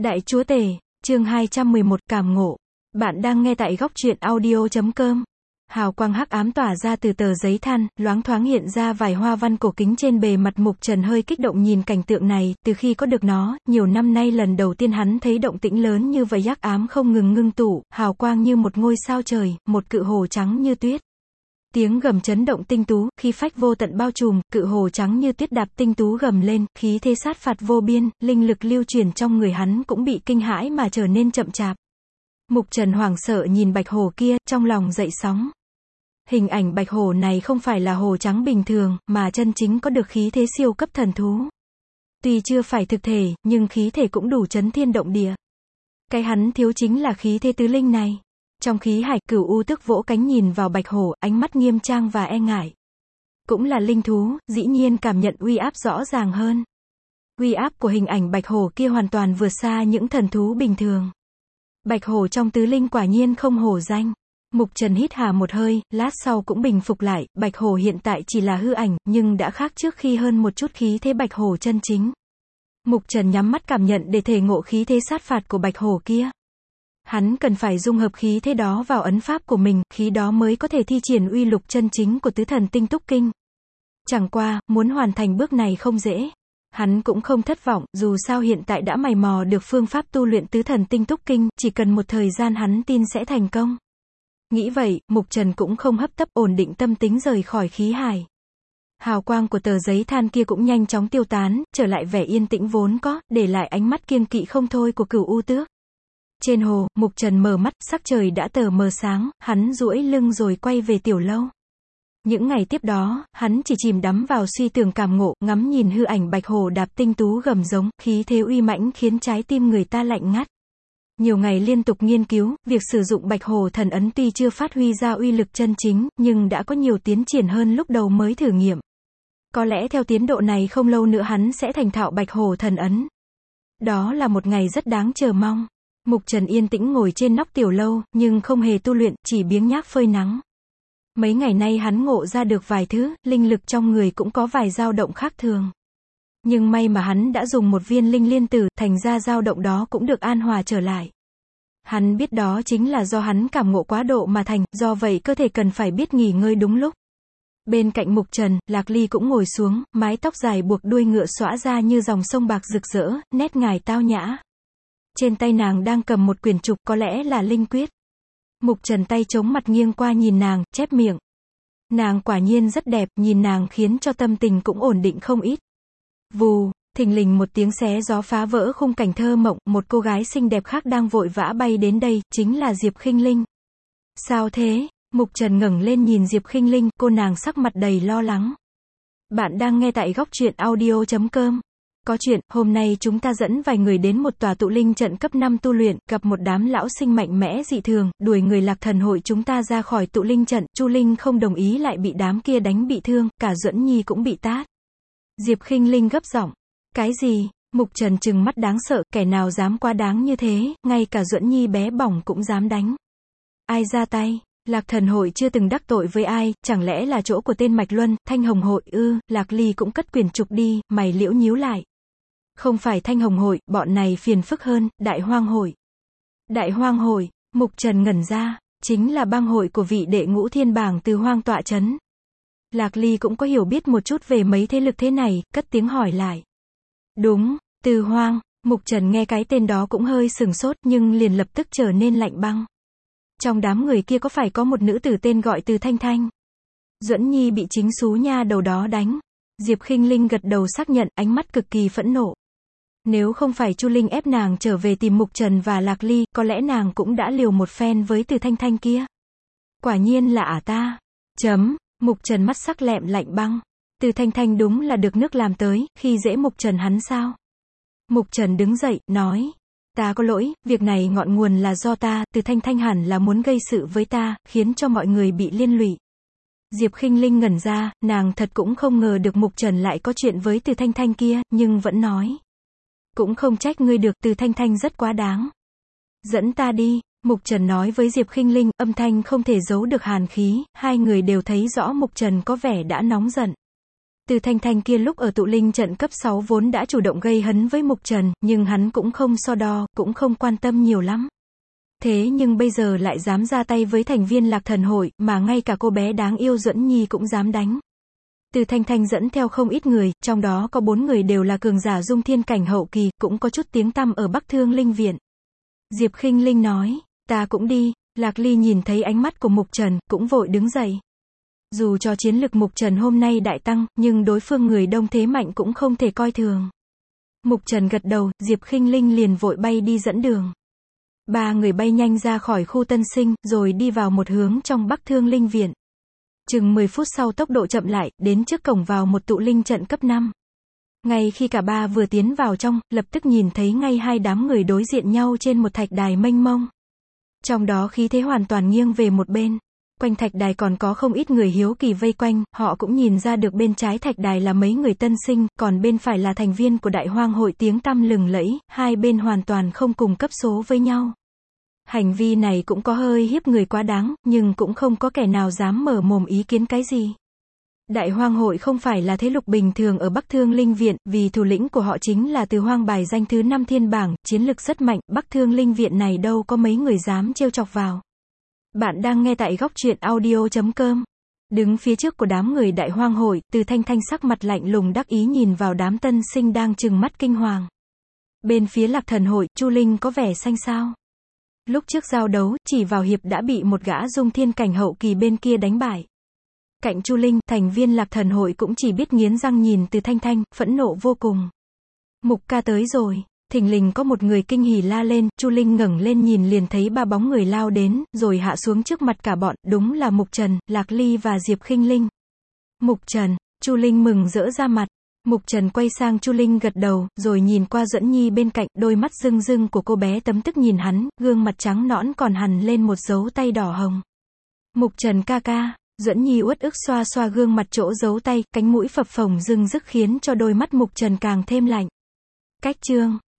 Đại Chúa Tể, chương 211 cảm ngộ. Bạn đang nghe tại góc truyện audio.com. Hào quang hắc ám tỏa ra từ tờ giấy than, loáng thoáng hiện ra vài hoa văn cổ kính trên bề mặt. Mục Trần hơi kích động nhìn cảnh tượng này, từ khi có được nó, nhiều năm nay lần đầu tiên hắn thấy động tĩnh lớn như vậy. Hắc ám không ngừng ngưng tụ, hào quang như một ngôi sao trời, một cự hồ trắng như tuyết. Tiếng gầm chấn động tinh tú, khí phách vô tận bao trùm, cự hồ trắng như tuyết đạp tinh tú gầm lên, khí thế sát phạt vô biên, linh lực lưu truyền trong người hắn cũng bị kinh hãi mà trở nên chậm chạp. Mục Trần hoảng sợ nhìn bạch hồ kia, trong lòng dậy sóng. Hình ảnh bạch hồ này không phải là hồ trắng bình thường, mà chân chính có được khí thế siêu cấp thần thú. Tuy chưa phải thực thể, nhưng khí thể cũng đủ chấn thiên động địa. Cái hắn thiếu chính là khí thế tứ linh này. Trong khí hải, Cửu U Tước vỗ cánh nhìn vào bạch hổ, ánh mắt nghiêm trang và e ngại. Cũng là linh thú, dĩ nhiên cảm nhận uy áp rõ ràng hơn. Uy áp của hình ảnh bạch hổ kia hoàn toàn vượt xa những thần thú bình thường. Bạch hổ trong tứ linh quả nhiên không hổ danh. Mục Trần hít hà một hơi, lát sau cũng bình phục lại, bạch hổ hiện tại chỉ là hư ảnh, nhưng đã khác trước khi hơn một chút khí thế bạch hổ chân chính. Mục Trần nhắm mắt cảm nhận để thể ngộ khí thế sát phạt của bạch hổ kia. Hắn cần phải dung hợp khí thế đó vào ấn pháp của mình, khí đó mới có thể thi triển uy lực chân chính của tứ thần tinh túc kinh. Chẳng qua, muốn hoàn thành bước này không dễ. Hắn cũng không thất vọng, dù sao hiện tại đã mày mò được phương pháp tu luyện tứ thần tinh túc kinh, chỉ cần một thời gian hắn tin sẽ thành công. Nghĩ vậy, Mục Trần cũng không hấp tấp, ổn định tâm tính rời khỏi khí hải. Hào quang của tờ giấy than kia cũng nhanh chóng tiêu tán, trở lại vẻ yên tĩnh vốn có, để lại ánh mắt kiêng kỵ không thôi của Cửu U Tước. Trên hồ, Mục Trần mở mắt, sắc trời đã tờ mờ sáng, hắn duỗi lưng rồi quay về tiểu lâu. Những ngày tiếp đó, hắn chỉ chìm đắm vào suy tưởng cảm ngộ, ngắm nhìn hư ảnh bạch hổ đạp tinh tú gầm giống, khí thế uy mãnh khiến trái tim người ta lạnh ngắt. Nhiều ngày liên tục nghiên cứu, việc sử dụng bạch hổ thần ấn tuy chưa phát huy ra uy lực chân chính, nhưng đã có nhiều tiến triển hơn lúc đầu mới thử nghiệm. Có lẽ theo tiến độ này không lâu nữa hắn sẽ thành thạo bạch hổ thần ấn. Đó là một ngày rất đáng chờ mong. Mục Trần yên tĩnh ngồi trên nóc tiểu lâu, nhưng không hề tu luyện, chỉ biếng nhác phơi nắng. Mấy ngày nay hắn ngộ ra được vài thứ, linh lực trong người cũng có vài dao động khác thường. Nhưng may mà hắn đã dùng một viên linh liên tử, thành ra dao động đó cũng được an hòa trở lại. Hắn biết đó chính là do hắn cảm ngộ quá độ mà thành, do vậy cơ thể cần phải biết nghỉ ngơi đúng lúc. Bên cạnh Mục Trần, Lạc Ly cũng ngồi xuống, mái tóc dài buộc đuôi ngựa xõa ra như dòng sông bạc rực rỡ, nét ngài tao nhã. Trên tay nàng đang cầm một quyển trục, có lẽ là linh quyết. Mục Trần tay chống mặt nghiêng qua nhìn nàng, chép miệng. Nàng quả nhiên rất đẹp, nhìn nàng khiến cho tâm tình cũng ổn định không ít. Vù, thình lình một tiếng xé gió phá vỡ khung cảnh thơ mộng, một cô gái xinh đẹp khác đang vội vã bay đến đây, chính là Diệp Khinh Linh. Sao thế? Mục Trần ngẩng lên nhìn Diệp Khinh Linh, cô nàng sắc mặt đầy lo lắng. Bạn đang nghe tại góc truyện audio.com. Có chuyện, hôm nay chúng ta dẫn vài người đến một tòa tụ linh trận cấp 5 tu luyện, gặp một đám lão sinh mạnh mẽ dị thường, đuổi người Lạc Thần hội chúng ta ra khỏi tụ linh trận, Chu Linh không đồng ý lại bị đám kia đánh bị thương, cả Duẫn Nhi cũng bị tát. Diệp Khinh Linh gấp giọng. Cái gì? Mục Trần trừng mắt đáng sợ, kẻ nào dám quá đáng như thế, ngay cả Duẫn Nhi bé bỏng cũng dám đánh. Ai ra tay? Lạc Thần hội chưa từng đắc tội với ai, chẳng lẽ là chỗ của tên Mạch Luân, Thanh Hồng hội ư? Lạc Ly cũng cất quyển trục đi, mày liễu nhíu lại. Không phải Thanh Hồng hội, bọn này phiền phức hơn, Đại Hoang hội. Đại Hoang hội, Mục Trần ngẩn ra, chính là bang hội của vị đệ ngũ thiên bảng Từ Hoang tọa chấn. Lạc Ly cũng có hiểu biết một chút về mấy thế lực thế này, cất tiếng hỏi lại. Đúng, Từ Hoang. Mục Trần nghe cái tên đó cũng hơi sừng sốt, nhưng liền lập tức trở nên lạnh băng. Trong đám người kia có phải có một nữ tử tên gọi Từ Thanh Thanh? Duẫn Nhi bị chính xú nha đầu đó đánh. Diệp Khinh Linh gật đầu xác nhận, ánh mắt cực kỳ phẫn nộ. Nếu không phải Chu Linh ép nàng trở về tìm Mục Trần và Lạc Ly, có lẽ nàng cũng đã liều một phen với Từ Thanh Thanh kia. Quả nhiên là ta. Mục Trần mắt sắc lẹm lạnh băng. Từ Thanh Thanh đúng là được nước làm tới, khi dễ Mục Trần hắn sao? Mục Trần đứng dậy, nói. Ta có lỗi, việc này ngọn nguồn là do ta, Từ Thanh Thanh hẳn là muốn gây sự với ta, khiến cho mọi người bị liên lụy. Diệp Khinh Linh ngẩn ra, nàng thật cũng không ngờ được Mục Trần lại có chuyện với Từ Thanh Thanh kia, nhưng vẫn nói. Cũng không trách ngươi được, Từ Thanh Thanh rất quá đáng. Dẫn ta đi, Mục Trần nói với Diệp Khinh Linh, âm thanh không thể giấu được hàn khí, hai người đều thấy rõ Mục Trần có vẻ đã nóng giận. Từ Thanh Thanh kia lúc ở tụ linh trận cấp 6 vốn đã chủ động gây hấn với Mục Trần, nhưng hắn cũng không so đo, cũng không quan tâm nhiều lắm. Thế nhưng bây giờ lại dám ra tay với thành viên Lạc Thần hội, mà ngay cả cô bé đáng yêu Duẫn Nhi cũng dám đánh. Từ Thanh Thanh dẫn theo không ít người, trong đó có 4 người đều là cường giả dung thiên cảnh hậu kỳ, cũng có chút tiếng tăm ở Bắc Thương Linh Viện. Diệp Khinh Linh nói, ta cũng đi. Lạc Ly nhìn thấy ánh mắt của Mục Trần, cũng vội đứng dậy. Dù cho chiến lực Mục Trần hôm nay đại tăng, nhưng đối phương người đông thế mạnh cũng không thể coi thường. Mục Trần gật đầu, Diệp Khinh Linh liền vội bay đi dẫn đường. 3 người bay nhanh ra khỏi khu Tân Sinh, rồi đi vào một hướng trong Bắc Thương Linh Viện. Chừng 10 phút sau tốc độ chậm lại, đến trước cổng vào một tụ linh trận cấp 5. Ngay khi cả ba vừa tiến vào trong, lập tức nhìn thấy ngay hai đám người đối diện nhau trên một thạch đài mênh mông. Trong đó khí thế hoàn toàn nghiêng về một bên. Quanh thạch đài còn có không ít người hiếu kỳ vây quanh, họ cũng nhìn ra được bên trái thạch đài là mấy người tân sinh, còn bên phải là thành viên của Đại Hoang hội tiếng tăm lừng lẫy, hai bên hoàn toàn không cùng cấp số với nhau. Hành vi này cũng có hơi hiếp người quá đáng, nhưng cũng không có kẻ nào dám mở mồm ý kiến cái gì. Đại Hoang hội không phải là thế lực bình thường ở Bắc Thương Linh Viện, vì thủ lĩnh của họ chính là Từ Hoang bài danh thứ 5 thiên bảng, chiến lực rất mạnh, Bắc Thương Linh Viện này đâu có mấy người dám trêu chọc vào. Bạn đang nghe tại góc truyện audio.com. Đứng phía trước của đám người Đại Hoang hội, Từ Thanh Thanh sắc mặt lạnh lùng đắc ý nhìn vào đám tân sinh đang trừng mắt kinh hoàng. Bên phía Lạc Thần hội, Chu Linh có vẻ xanh xao. Lúc trước giao đấu, chỉ vào hiệp đã bị một gã dung thiên cảnh hậu kỳ bên kia đánh bại. Cạnh Chu Linh, thành viên Lạc Thần hội cũng chỉ biết nghiến răng nhìn Từ Thanh Thanh, phẫn nộ vô cùng. Mục ca tới rồi. Thình lình có một người kinh hỉ la lên, Chu Linh ngẩng lên nhìn liền thấy 3 bóng người lao đến, rồi hạ xuống trước mặt cả bọn, đúng là Mục Trần, Lạc Ly và Diệp Khinh Linh. Mục Trần, Chu Linh mừng rỡ ra mặt. Mục Trần quay sang Chu Linh gật đầu, rồi nhìn qua Duẫn Nhi bên cạnh, đôi mắt rưng rưng của cô bé tấm tức nhìn hắn, gương mặt trắng nõn còn hằn lên một dấu tay đỏ hồng. Mục Trần ca ca. Duẫn Nhi uất ức xoa xoa gương mặt chỗ dấu tay, cánh mũi phập phồng rưng rức khiến cho đôi mắt Mục Trần càng thêm lạnh. Cách chương